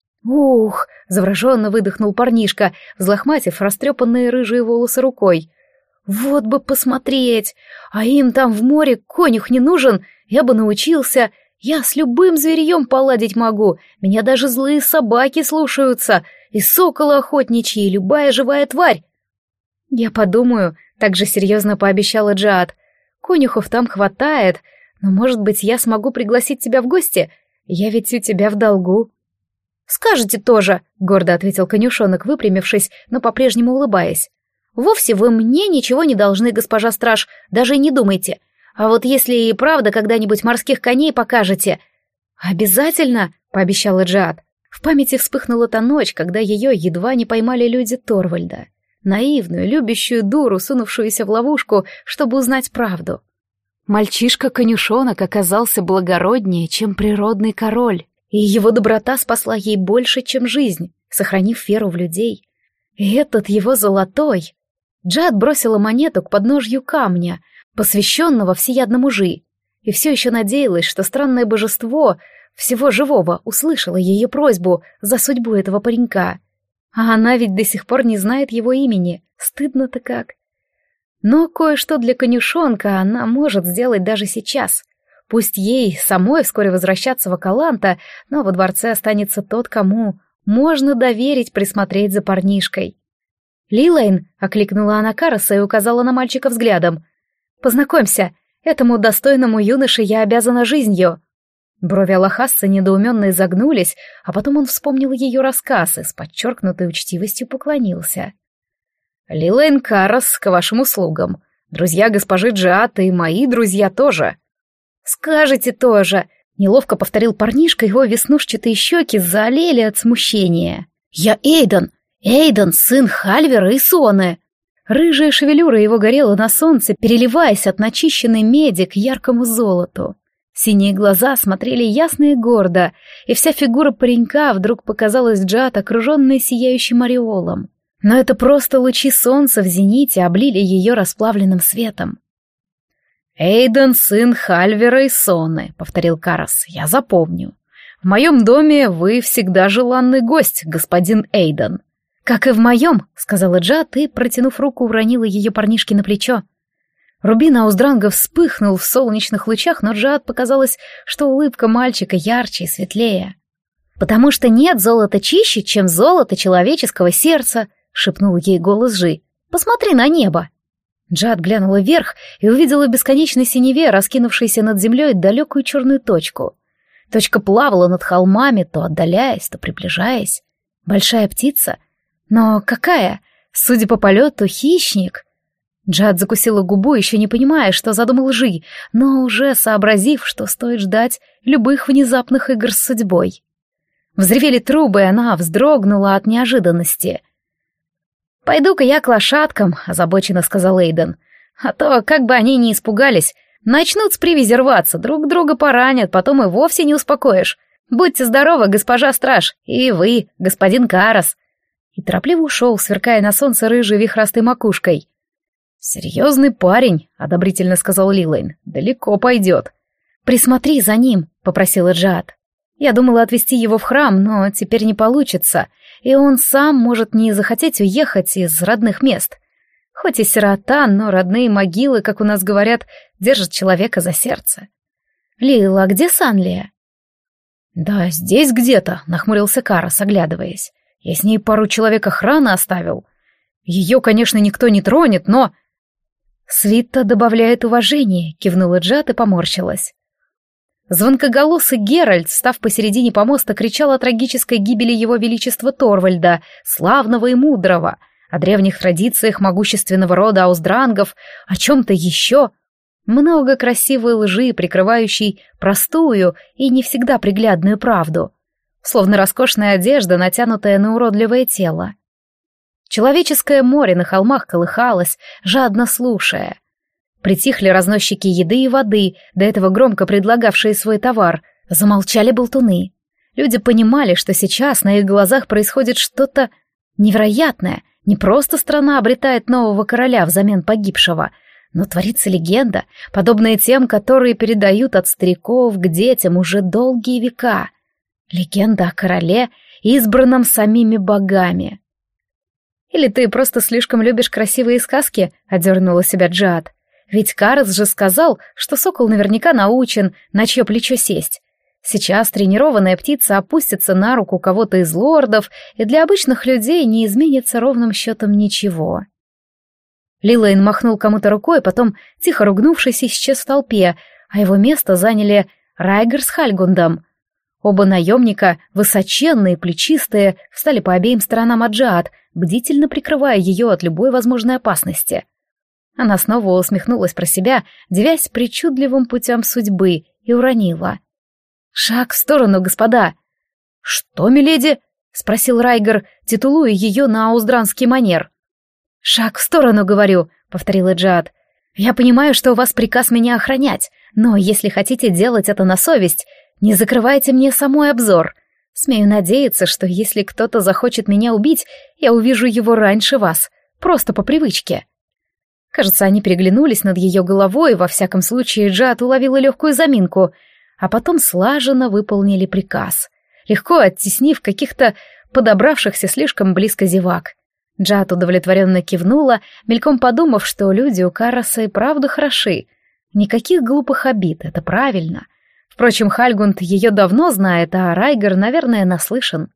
«Ух!» — завороженно выдохнул парнишка, взлохматив растрепанные рыжие волосы рукой. «Вот бы посмотреть! А им там в море конюх не нужен, я бы научился. Я с любым зверьем поладить могу, меня даже злые собаки слушаются, и соколы охотничьи, и любая живая тварь». «Я подумаю», — так же серьезно пообещала Джад. «Конюхов там хватает, но, может быть, я смогу пригласить тебя в гости? Я ведь у тебя в долгу». «Скажете тоже», — гордо ответил конюшонок, выпрямившись, но по-прежнему улыбаясь. «Вовсе вы мне ничего не должны, госпожа страж, даже и не думайте. А вот если и правда когда-нибудь морских коней покажете...» «Обязательно», — пообещала Джад. В памяти вспыхнула та ночь, когда ее едва не поймали люди Торвальда. Наивную, любящую дуру, сунувшуюся в ловушку, чтобы узнать правду. Мальчишка-конюшонок оказался благороднее, чем природный король, и его доброта спасла ей больше, чем жизнь, сохранив веру в людей. И этот его золотой... Джад бросила монету к подножью камня, посвященного всеядному жи, и все еще надеялась, что странное божество всего живого услышало ее просьбу за судьбу этого паренька. А она ведь до сих пор не знает его имени, стыдно-то как. Но кое-что для конюшонка она может сделать даже сейчас. Пусть ей самой вскоре возвращаться в Акаланта, но во дворце останется тот, кому можно доверить присмотреть за парнишкой. «Лилейн», — окликнула она Караса и указала на мальчика взглядом. «Познакомься, этому достойному юноше я обязана жизнью». Брови Аллахасца недоуменно изогнулись, а потом он вспомнил ее рассказ и с подчеркнутой учтивостью поклонился. «Лилейн Карас, к вашим услугам. Друзья госпожи Джиат и мои друзья тоже». «Скажете тоже», — неловко повторил парнишка, его веснушчатые щеки заолели от смущения. «Я Эйден, Эйден, сын Хальвера и Соны». Рыжая шевелюра его горела на солнце, переливаясь от начищенной меди к яркому золоту. Синие глаза смотрели ясно и гордо, и вся фигура паренька вдруг показалась Джад, окруженной сияющим ореолом. Но это просто лучи солнца в зените облили ее расплавленным светом. «Эйден, сын Хальвера и Соны», — повторил Карас, — «я запомню. В моем доме вы всегда желанный гость, господин Эйден». «Как и в моем», — сказала Джад и, протянув руку, уронила ее парнишке на плечо. Рубин Ауздранга вспыхнул в солнечных лучах, но Джад показалось, что улыбка мальчика ярче и светлее. «Потому что нет золота чище, чем золото человеческого сердца», — шепнул ей голос Жи. «Посмотри на небо». Джад глянула вверх и увидела в бесконечной синеве, раскинувшейся над землей, далекую черную точку. Точка плавала над холмами, то отдаляясь, то приближаясь. Большая птица? Но какая? Судя по полету, хищник. Джад закусила губу, еще не понимая, что задумал Жи, но уже сообразив, что стоит ждать любых внезапных игр с судьбой. Взревели трубы, и она вздрогнула от неожиданности. «Пойду-ка я к лошадкам», — озабоченно сказал Эйден. «А то, как бы они ни испугались, начнут с привязи рваться, друг друга поранят, потом и вовсе не успокоишь. Будьте здоровы, госпожа страж, и вы, господин Карас». И торопливо ушел, сверкая на солнце рыжей вихрастой макушкой. «Серьезный парень», — одобрительно сказал Лилейн, — «далеко пойдет». «Присмотри за ним», — попросила Джад. Я думала отвезти его в храм, но теперь не получится, и он сам может не захотеть уехать из родных мест. Хоть и сирота, но родные могилы, как у нас говорят, держат человека за сердце. Лил, а где Санлия? Да здесь где-то, нахмурился Карас, оглядываясь. Я с ней пару человек охраны оставил. Ее, конечно, никто не тронет, но... Свита добавляет уважение, кивнула Джад и поморщилась. Звонкоголосый Геральт, став посередине помоста, кричал о трагической гибели его величества Торвальда, славного и мудрого, о древних традициях могущественного рода аусдрангов, о чем-то еще. Много красивой лжи, прикрывающей простую и не всегда приглядную правду, словно роскошная одежда, натянутая на уродливое тело. Человеческое море на холмах колыхалось, жадно слушая. Притихли разносчики еды и воды, до этого громко предлагавшие свой товар, замолчали болтуны. Люди понимали, что сейчас на их глазах происходит что-то невероятное. Не просто страна обретает нового короля взамен погибшего, но творится легенда, подобная тем, которые передают от стариков к детям уже долгие века. Легенда о короле, избранном самими богами. «Или ты просто слишком любишь красивые сказки?» — одернула себя Джад. «Ведь Карас же сказал, что сокол наверняка научен, на чье плечо сесть. Сейчас тренированная птица опустится на руку кого-то из лордов, и для обычных людей не изменится ровным счетом ничего». Лилейн махнул кому-то рукой, потом, тихо ругнувшись, исчез в толпе, а его место заняли Райгер с Хальгундом. Оба наемника, высоченные, плечистые, встали по обеим сторонам от Джад, бдительно прикрывая ее от любой возможной опасности. Она снова усмехнулась про себя, девясь причудливым путям судьбы, и уронила. «Шаг в сторону, господа!» «Что, миледи?» — спросил Райгер, титулуя ее на ауздранский манер. «Шаг в сторону, говорю», — повторила Джад. «Я понимаю, что у вас приказ меня охранять, но если хотите делать это на совесть, не закрывайте мне самой обзор. Смею надеяться, что если кто-то захочет меня убить, я увижу его раньше вас, просто по привычке». Кажется, они переглянулись над ее головой, и во всяком случае Джад уловила легкую заминку, а потом слаженно выполнили приказ, легко оттеснив каких-то подобравшихся слишком близко зевак. Джад удовлетворенно кивнула, мельком подумав, что люди у Караса и правда хороши. Никаких глупых обид, это правильно. Впрочем, Хальгунд ее давно знает, а Райгер, наверное, наслышан.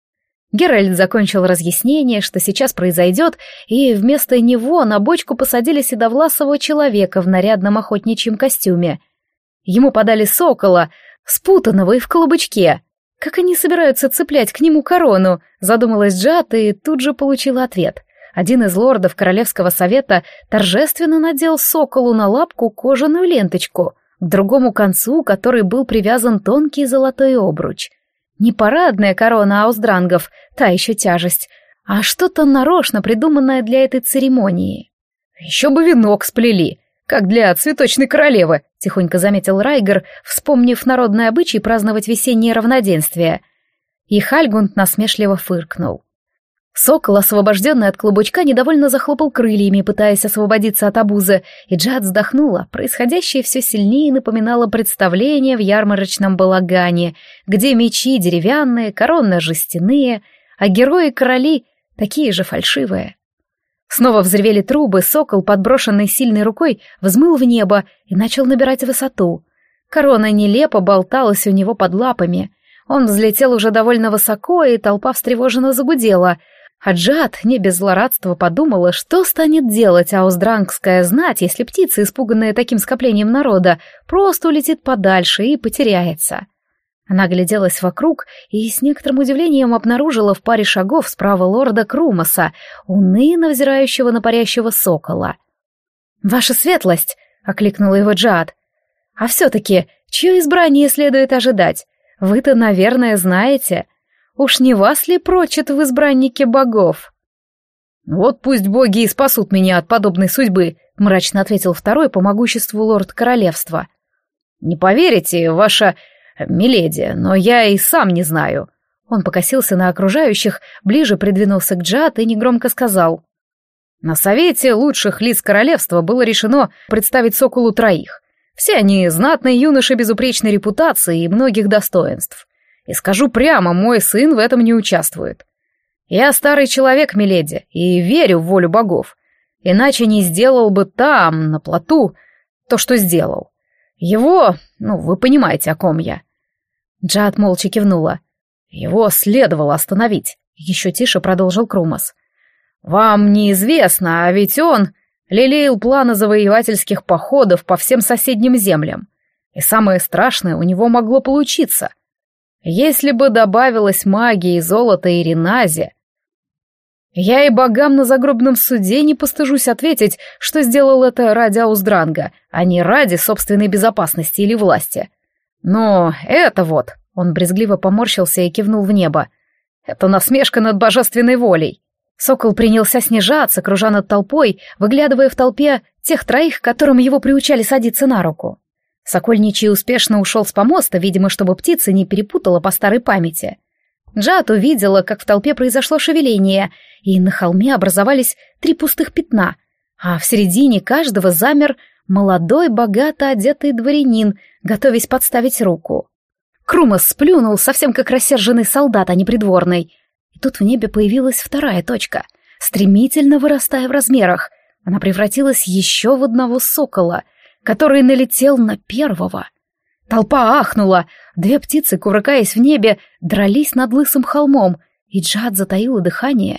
Геральт закончил разъяснение, что сейчас произойдет, и вместо него на бочку посадили седовласого человека в нарядном охотничьем костюме. Ему подали сокола, спутанного и в колобычке. Как они собираются цеплять к нему корону, задумалась Джад и тут же получила ответ. Один из лордов Королевского совета торжественно надел соколу на лапку кожаную ленточку, к другому концу которой был привязан тонкий золотой обруч. Не парадная корона аусдрангов, та еще тяжесть, а что-то нарочно придуманное для этой церемонии. «Еще бы венок сплели, как для цветочной королевы», — тихонько заметил Райгер, вспомнив народный обычай праздновать весеннее равноденствие. И Хальгунд насмешливо фыркнул. Сокол, освобожденный от клубочка, недовольно захлопал крыльями, пытаясь освободиться от обузы, и Джад вздохнула. Происходящее все сильнее напоминало представление в ярмарочном балагане, где мечи деревянные, короны жестяные, а герои-короли такие же фальшивые. Снова взревели трубы, сокол, подброшенный сильной рукой, взмыл в небо и начал набирать высоту. Корона нелепо болталась у него под лапами. Он взлетел уже довольно высоко, и толпа встревоженно загудела — а Джад не без злорадства подумала, что станет делать аусдрангская знать, если птица, испуганная таким скоплением народа, просто улетит подальше и потеряется. Она гляделась вокруг и с некоторым удивлением обнаружила в паре шагов справа лорда Крумаса, уныло взирающего на парящего сокола. «Ваша светлость!» — окликнула его Джад. «А все-таки, чье избрание следует ожидать? Вы-то, наверное, знаете. Уж не вас ли прочат в избраннике богов?» «Вот пусть боги и спасут меня от подобной судьбы», — мрачно ответил второй по могуществу лорд королевства. «Не поверите, ваша миледи, но я и сам не знаю». Он покосился на окружающих, ближе придвинулся к Джад и негромко сказал. «На совете лучших лиц королевства было решено представить соколу троих. Все они знатные юноши безупречной репутации и многих достоинств. И скажу прямо, мой сын в этом не участвует. Я старый человек, миледи, и верю в волю богов. Иначе не сделал бы там, на плоту, то, что сделал. Его, ну, вы понимаете, о ком я». Джад молча кивнула. «Его следовало остановить», — еще тише продолжил Крумас. «Вам неизвестно, а ведь он лелеял планы завоевательских походов по всем соседним землям. И самое страшное, у него могло получиться. Если бы добавилась магия и золото и Ренази, я и богам на загробном суде не постыжусь ответить, что сделал это ради Ауздранга, а не ради собственной безопасности или власти. Но это вот...» — он брезгливо поморщился и кивнул в небо. «Это насмешка над божественной волей». Сокол принялся снижаться, кружа над толпой, выглядывая в толпе тех троих, которым его приучали садиться на руку. Сокольничий успешно ушел с помоста, видимо, чтобы птица не перепутала по старой памяти. Джад увидела, как в толпе произошло шевеление, и на холме образовались три пустых пятна, а в середине каждого замер молодой, богато одетый дворянин, готовясь подставить руку. Крумас сплюнул, совсем как рассерженный солдат, а не придворный. И тут в небе появилась вторая точка, стремительно вырастая в размерах. Она превратилась еще в одного сокола, который налетел на первого. Толпа ахнула, две птицы, кувыркаясь в небе, дрались над лысым холмом, и Джад затаила дыхание.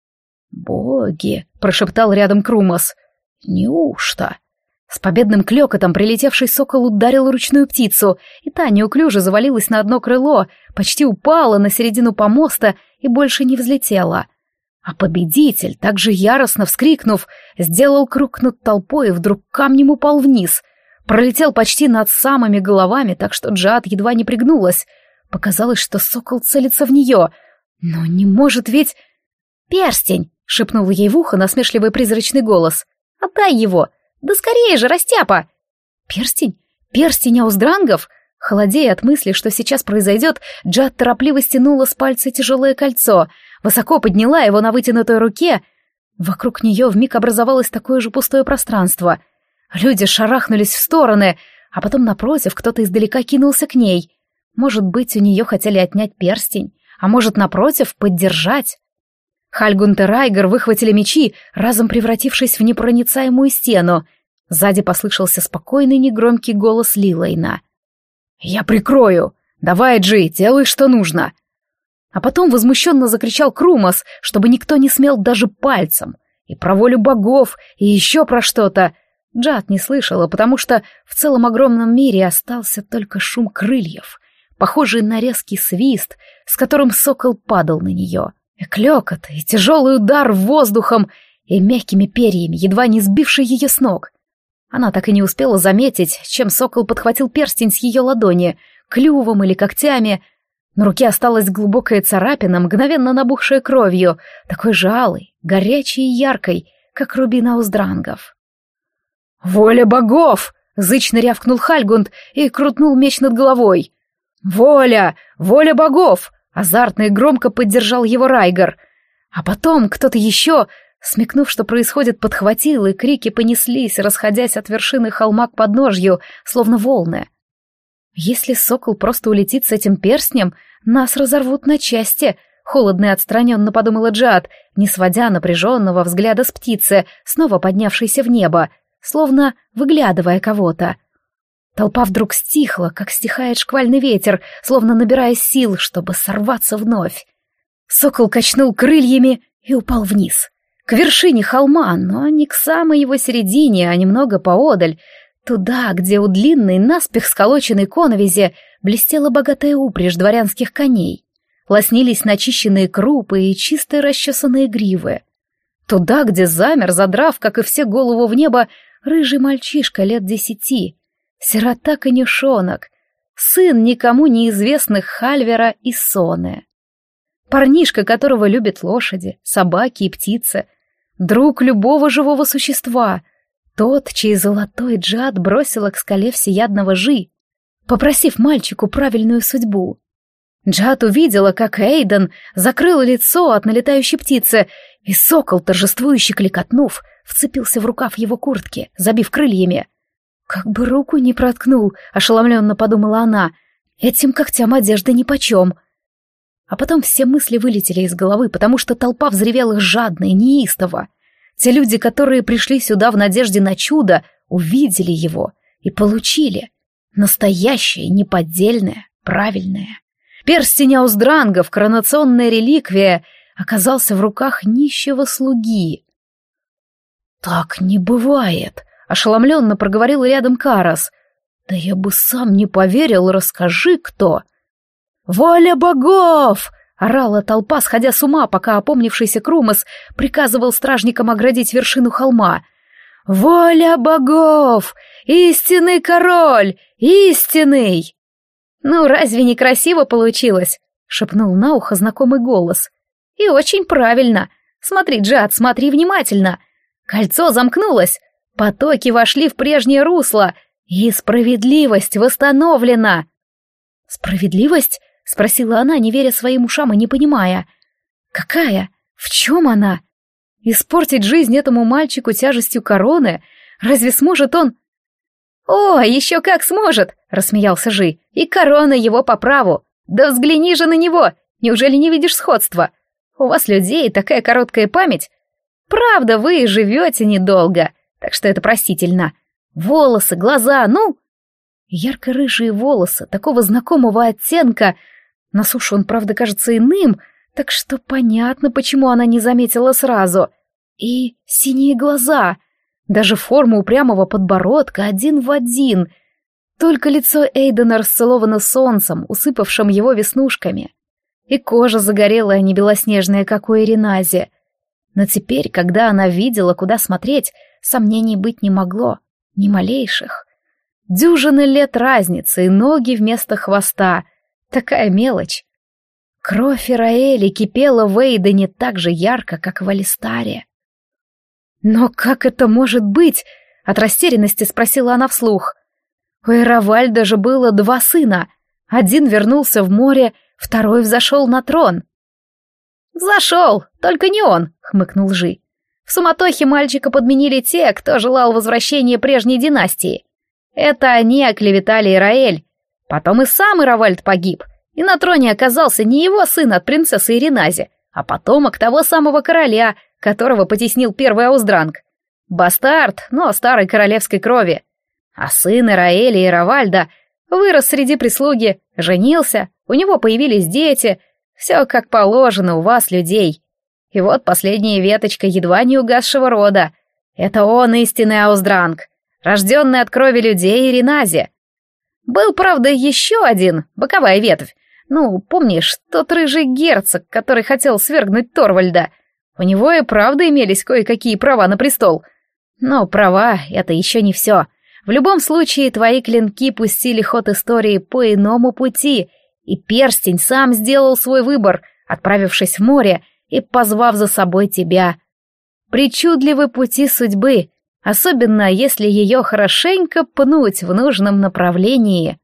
«Боги!» — прошептал рядом Крумас. «Неужто?» С победным клёкотом прилетевший сокол ударил ручную птицу, и та неуклюже завалилась на одно крыло, почти упала на середину помоста и больше не взлетела. А победитель, также яростно вскрикнув, сделал круг над толпой и вдруг камнем упал вниз. Пролетел почти над самыми головами, так что Джад едва не пригнулась. Показалось, что сокол целится в нее. Но не может ведь... «Перстень!» — шепнул ей в ухо насмешливый призрачный голос. «Отдай его! Да скорее же, растяпа!» «Перстень? Перстень ауздрангов?» Холодея от мысли, что сейчас произойдет, Джад торопливо стянула с пальца тяжелое кольцо, высоко подняла его на вытянутой руке. Вокруг нее вмиг образовалось такое же пустое пространство. Люди шарахнулись в стороны, а потом напротив кто-то издалека кинулся к ней. Может быть, у нее хотели отнять перстень, а может, напротив, поддержать. Хальгунд и Райгер выхватили мечи, разом превратившись в непроницаемую стену. Сзади послышался спокойный негромкий голос Лилейна. «Я прикрою! Давай, Джи, делай, что нужно!» А потом возмущенно закричал Крумас, чтобы никто не смел даже пальцем. И про волю богов, и еще про что-то. Джад не слышала, потому что в целом огромном мире остался только шум крыльев, похожий на резкий свист, с которым сокол падал на нее. И клёкот, и тяжелый удар воздухом, и мягкими перьями, едва не сбивший ее с ног. Она так и не успела заметить, чем сокол подхватил перстень с ее ладони, клювом или когтями. На руке осталась глубокая царапина, мгновенно набухшая кровью, такой же алой, горячей и яркой, как рубин ауздрангов. «Воля богов!» — зычно рявкнул Хальгунд и крутнул меч над головой. «Воля! Воля богов!» — азартно и громко поддержал его Райгер. А потом кто-то еще, смекнув, что происходит, подхватил, и крики понеслись, расходясь от вершины холма к подножью, словно волны. «Если сокол просто улетит с этим перстнем, нас разорвут на части», — холодно и отстраненно подумала Джад, не сводя напряженного взгляда с птицы, снова поднявшейся в небо, словно выглядывая кого-то. Толпа вдруг стихла, как стихает шквальный ветер, словно набирая сил, чтобы сорваться вновь. Сокол качнул крыльями и упал вниз, к вершине холма, но не к самой его середине, а немного поодаль, туда, где у длинной, наспех сколоченной коновизи блестела богатая упряжь дворянских коней, лоснились начищенные крупы и чистые расчесанные гривы. Туда, где замер, задрав, как и все, голову в небо, рыжий мальчишка лет десяти, сирота-конюшонок, сын никому неизвестных Хальвера и Соны. Парнишка, которого любят лошади, собаки и птицы, друг любого живого существа, тот, чей золотой Джад бросила к скале всеядного Жи, попросив мальчику правильную судьбу. Джад увидела, как Эйден закрыл лицо от налетающей птицы, и сокол, торжествующе кликотнув, вцепился в рукав его куртки, забив крыльями. «Как бы руку не проткнул», — ошеломленно подумала она. Этим когтям одежды нипочем. А потом все мысли вылетели из головы, потому что толпа взревела жадно и неистово. Те люди, которые пришли сюда в надежде на чудо, увидели его и получили. Настоящее, неподдельное, правильное. Перстень ауздрангов, коронационная реликвия, оказался в руках нищего слуги. «Так не бывает», — ошеломленно проговорил рядом Карас. «Да я бы сам не поверил, расскажи кто». «Воля богов!» — орала толпа, сходя с ума, пока опомнившийся Крумас приказывал стражникам оградить вершину холма. «Воля богов! Истинный король! Истинный!» «Ну, разве не красиво получилось?» — шепнул на ухо знакомый голос. «И очень правильно. Смотри, Джад, смотри внимательно. Кольцо замкнулось, потоки вошли в прежнее русло, и справедливость восстановлена». «Справедливость?» — спросила она, не веря своим ушам и не понимая. «Какая? В чем она? Испортить жизнь этому мальчику тяжестью короны? Разве сможет он...» «О, еще как сможет!» — рассмеялся Жи. «И корона его по праву! Да взгляни же на него! Неужели не видишь сходства? У вас, людей, такая короткая память. Правда, вы живете недолго, так что это простительно. Волосы, глаза, ну...» Ярко-рыжие волосы, такого знакомого оттенка. На суше он, правда, кажется иным, так что понятно, почему она не заметила сразу. И синие глаза. Даже форма упрямого подбородка один в один. Только лицо Эйдена расцеловано солнцем, усыпавшим его веснушками. И кожа загорелая, не белоснежная, как у Иринази. Но теперь, когда она видела, куда смотреть, сомнений быть не могло. Ни малейших. Дюжины лет разницы и ноги вместо хвоста. Такая мелочь. Кровь Ираэли кипела в Эйдене так же ярко, как в Алистаре. «Но как это может быть?» — от растерянности спросила она вслух. У Эравальда же было два сына. Один вернулся в море, второй взошел на трон. «Взошел, только не он», — хмыкнул Жи. «В суматохе мальчика подменили те, кто желал возвращения прежней династии. Это они оклеветали Ираэль. Потом и сам Иравальд погиб, и на троне оказался не его сын от принцессы Иринази, а потомок того самого короля, которого потеснил первый Ауздранг. Бастард, но старой королевской крови. А сын Ираэля и Иравальда вырос среди прислуги, женился, у него появились дети, все как положено у вас, людей. И вот последняя веточка едва не угасшего рода. Это он истинный Ауздранг, рожденный от крови людей Иринази. Был, правда, еще один, боковая ветвь. Ну, помнишь, тот рыжий герцог, который хотел свергнуть Торвальда. У него и правда имелись кое-какие права на престол. Но права — это еще не все. В любом случае, твои клинки пустили ход истории по иному пути, и перстень сам сделал свой выбор, отправившись в море и позвав за собой тебя. Причудливы пути судьбы, особенно если ее хорошенько пнуть в нужном направлении.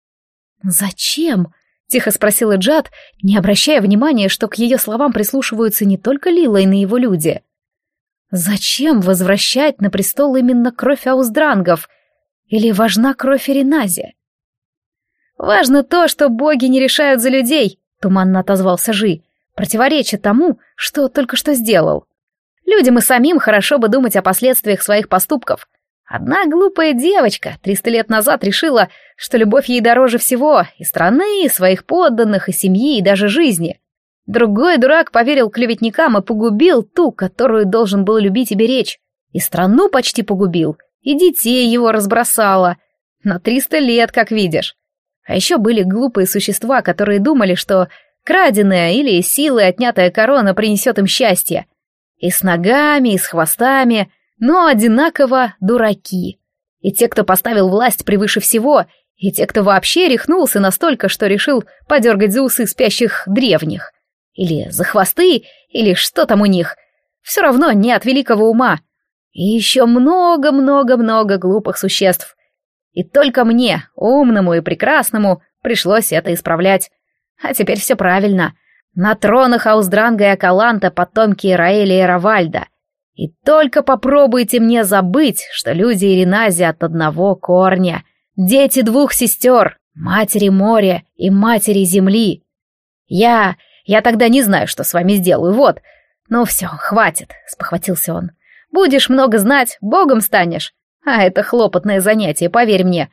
«Зачем?» — тихо спросила Джад, не обращая внимания, что к ее словам прислушиваются не только Лилейн и его люди. «Зачем возвращать на престол именно кровь ауздрангов? Или важна кровь Иринази?» «Важно то, что боги не решают за людей», — туманно отозвался Жи, противореча тому, что только что сделал. «Людям и самим хорошо бы думать о последствиях своих поступков. Одна глупая девочка триста лет назад решила, что любовь ей дороже всего, и страны, и своих подданных, и семьи, и даже жизни. Другой дурак поверил клеветникам и погубил ту, которую должен был любить и беречь. И страну почти погубил, и детей его разбросало. На триста лет, как видишь. А еще были глупые существа, которые думали, что краденая или силой отнятая корона принесет им счастье. И с ногами, и с хвостами, но одинаково дураки. И те, кто поставил власть превыше всего, и те, кто вообще рехнулся настолько, что решил подергать за усы спящих древних. Или за хвосты, или что там у них. Все равно не от великого ума. И еще много-много-много глупых существ. И только мне, умному и прекрасному, пришлось это исправлять. А теперь все правильно. На тронах Ауздранга и Акаланта потомки Ираэля и Иравальда. И только попробуйте мне забыть, что люди Иринази от одного корня. Дети двух сестер. Матери моря и матери земли. Я... я тогда не знаю, что с вами сделаю, вот. Ну все, хватит, спохватился он. Будешь много знать, богом станешь. А это хлопотное занятие, поверь мне.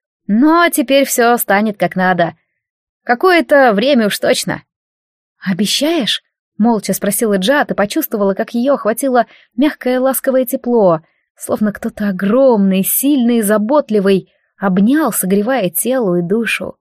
Но теперь все станет как надо. Какое-то время уж точно. Обещаешь? Молча спросила Джад и почувствовала, как ее охватило мягкое ласковое тепло, словно кто-то огромный, сильный и заботливый обнял, согревая тело и душу.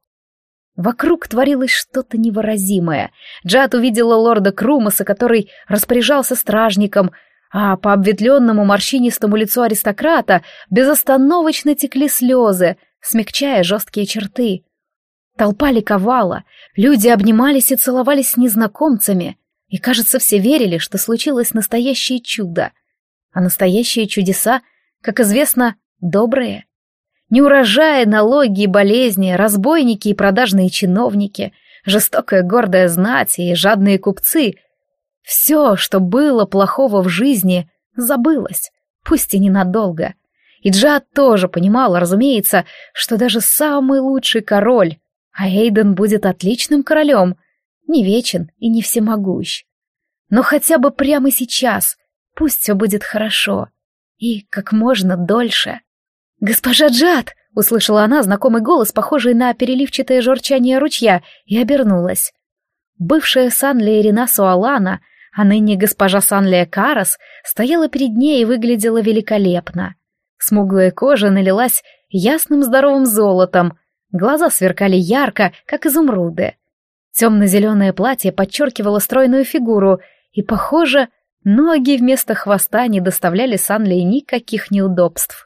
Вокруг творилось что-то невыразимое. Джад увидела лорда Крумаса, который распоряжался стражником, а по обветленному морщинистому лицу аристократа безостановочно текли слезы, смягчая жесткие черты. Толпа ликовала, люди обнимались и целовались с незнакомцами, и, кажется, все верили, что случилось настоящее чудо. А настоящие чудеса, как известно, добрые. Неурожаи, налоги и болезни, разбойники и продажные чиновники, жестокая гордая знать и жадные купцы — все, что было плохого в жизни, забылось, пусть и ненадолго. И Джад тоже понимала, разумеется, что даже самый лучший король, а Эйден будет отличным королем, не вечен и не всемогущ. Но хотя бы прямо сейчас пусть все будет хорошо и как можно дольше. «Госпожа Джад!» — услышала она знакомый голос, похожий на переливчатое журчание ручья, и обернулась. Бывшая Санлия Ирина Суалана, а ныне госпожа Санлия Карас, стояла перед ней и выглядела великолепно. Смуглая кожа налилась ясным здоровым золотом, глаза сверкали ярко, как изумруды. Темно-зеленое платье подчеркивало стройную фигуру, и, похоже, ноги вместо хвоста не доставляли Санлии никаких неудобств.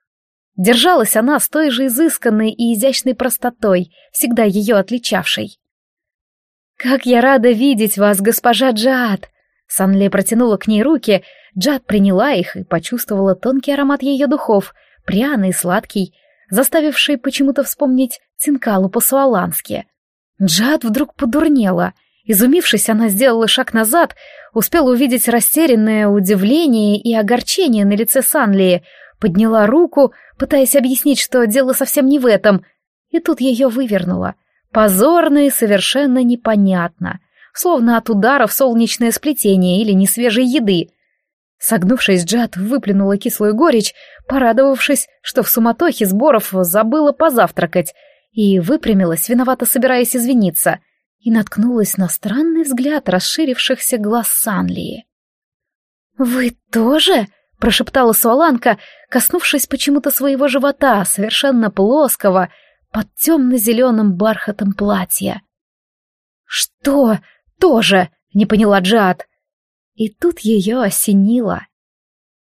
Держалась она с той же изысканной и изящной простотой, всегда ее отличавшей. «Как я рада видеть вас, госпожа Джад!» Санли протянула к ней руки, Джад приняла их и почувствовала тонкий аромат ее духов, пряный и сладкий, заставивший почему-то вспомнить Тинкалу по-суалански. Джад вдруг подурнела. Изумившись, она сделала шаг назад, успела увидеть растерянное удивление и огорчение на лице Санлии, подняла руку, пытаясь объяснить, что дело совсем не в этом, и тут ее вывернуло. Позорно и совершенно непонятно, словно от удара в солнечное сплетение или несвежей еды. Согнувшись, Джад выплюнула кислую горечь, порадовавшись, что в суматохе сборов забыла позавтракать, и выпрямилась, виновато собираясь извиниться, и наткнулась на странный взгляд расширившихся глаз Санлии. «Вы тоже?» — прошептала Суаланка, коснувшись почему-то своего живота, совершенно плоского, под темно-зеленым бархатом платья. «Что? Тоже?» — не поняла Джад. И тут ее осенило.